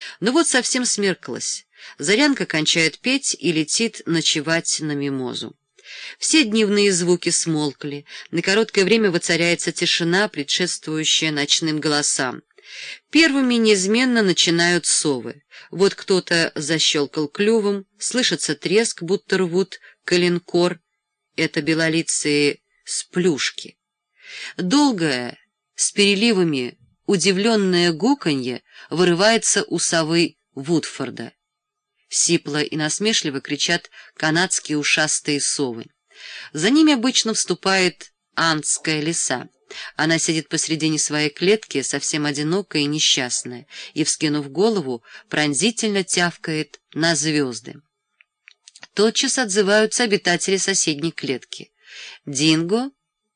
Но вот совсем смеркалось. Зарянка кончает петь и летит ночевать на мимозу. Все дневные звуки смолкли, на короткое время воцаряется тишина, предшествующая ночным голосам. Первыми неизменно начинают совы. Вот кто-то защелкал клювом, слышится треск, будто рвут коленкор. Это белолицые сплюшки. Долгое, с переливами, удивленное гуканье вырывается у совы Вудфорда. Сипло и насмешливо кричат канадские ушастые совы. За ними обычно вступает антская лиса. Она сидит посредине своей клетки, совсем одинокая и несчастная, и, вскинув голову, пронзительно тявкает на звезды. Тотчас отзываются обитатели соседней клетки. «Динго!»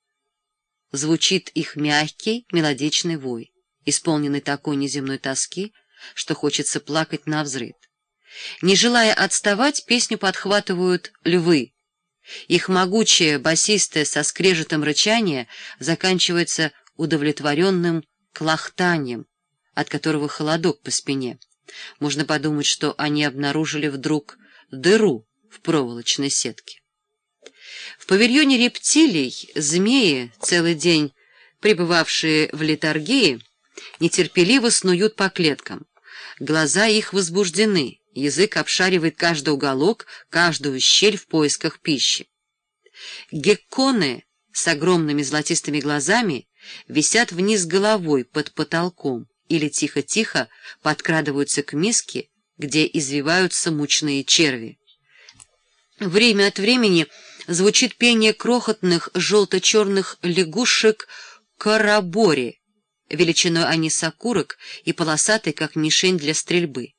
Звучит их мягкий, мелодичный вой, исполненный такой неземной тоски, что хочется плакать навзрыд. Не желая отставать, песню подхватывают львы. Их могучее, басистое, со скрежетом рычание заканчивается удовлетворенным клохтанием, от которого холодок по спине. Можно подумать, что они обнаружили вдруг дыру в проволочной сетке. В павильоне рептилий змеи, целый день пребывавшие в летаргии, нетерпеливо снуют по клеткам. Глаза их возбуждены. Язык обшаривает каждый уголок, каждую щель в поисках пищи. Гекконы с огромными золотистыми глазами висят вниз головой под потолком или тихо-тихо подкрадываются к миске, где извиваются мучные черви. Время от времени звучит пение крохотных желто-черных лягушек карабори, величиной они с окурок и полосатой, как мишень для стрельбы.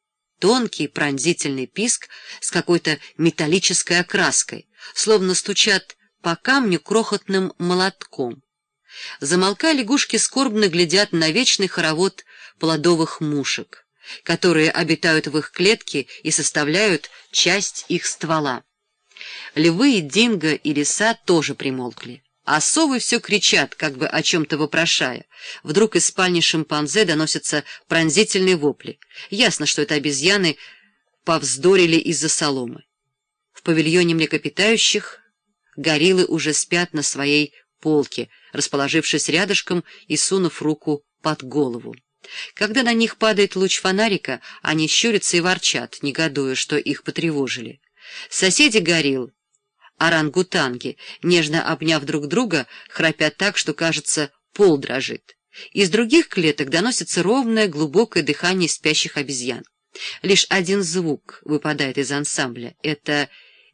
Тонкий пронзительный писк с какой-то металлической окраской, словно стучат по камню крохотным молотком. Замолкая, лягушки скорбно глядят на вечный хоровод плодовых мушек, которые обитают в их клетке и составляют часть их ствола. Львы, динго и лиса тоже примолкли. А совы все кричат, как бы о чем-то вопрошая. Вдруг из спальни шимпанзе доносятся пронзительные вопли. Ясно, что это обезьяны повздорили из-за соломы. В павильоне млекопитающих гориллы уже спят на своей полке, расположившись рядышком и сунув руку под голову. Когда на них падает луч фонарика, они щурятся и ворчат, негодуя, что их потревожили. Соседи горилл, орангутанги, нежно обняв друг друга, храпят так, что, кажется, пол дрожит. Из других клеток доносится ровное, глубокое дыхание спящих обезьян. Лишь один звук выпадает из ансамбля — это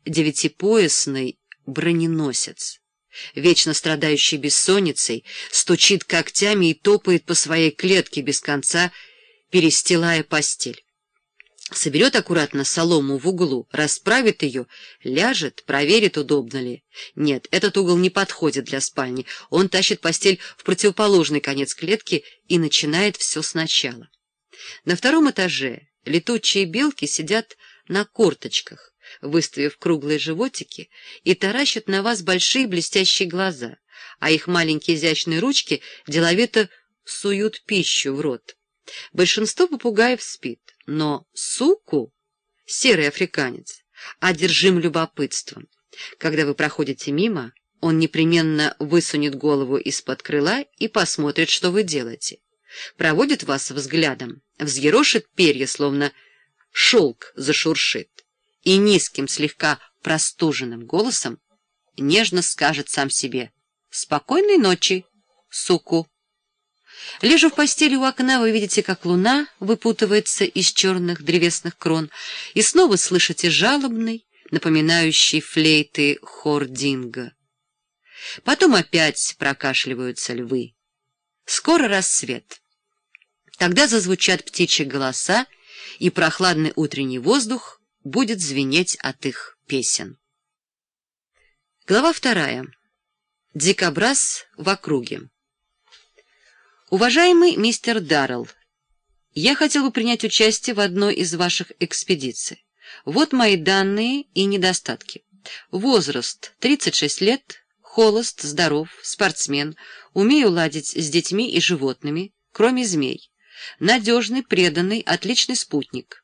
девятипоясный броненосец. Вечно страдающий бессонницей, стучит когтями и топает по своей клетке без конца, перестилая постель. Соберет аккуратно солому в углу, расправит ее, ляжет, проверит, удобно ли. Нет, этот угол не подходит для спальни. Он тащит постель в противоположный конец клетки и начинает все сначала. На втором этаже летучие белки сидят на корточках, выставив круглые животики, и таращат на вас большие блестящие глаза, а их маленькие изящные ручки деловито суют пищу в рот. Большинство попугаев спит, но суку, серый африканец, одержим любопытством. Когда вы проходите мимо, он непременно высунет голову из-под крыла и посмотрит, что вы делаете. Проводит вас взглядом, взъерошит перья, словно шелк зашуршит, и низким, слегка простуженным голосом нежно скажет сам себе: «Спокойной ночи, суку». Лежа в постели у окна, вы видите, как луна выпутывается из черных древесных крон, и снова слышите жалобный, напоминающий флейты хор динго. Потом опять прокашливаются львы. Скоро рассвет. Тогда зазвучат птичьи голоса, и прохладный утренний воздух будет звенеть от их песен. Глава 2. Дикобраз в округе. Уважаемый мистер Даррелл, я хотел бы принять участие в одной из ваших экспедиций. Вот мои данные и недостатки. Возраст 36 лет, холост, здоров, спортсмен, умею ладить с детьми и животными, кроме змей. Надежный, преданный, отличный спутник.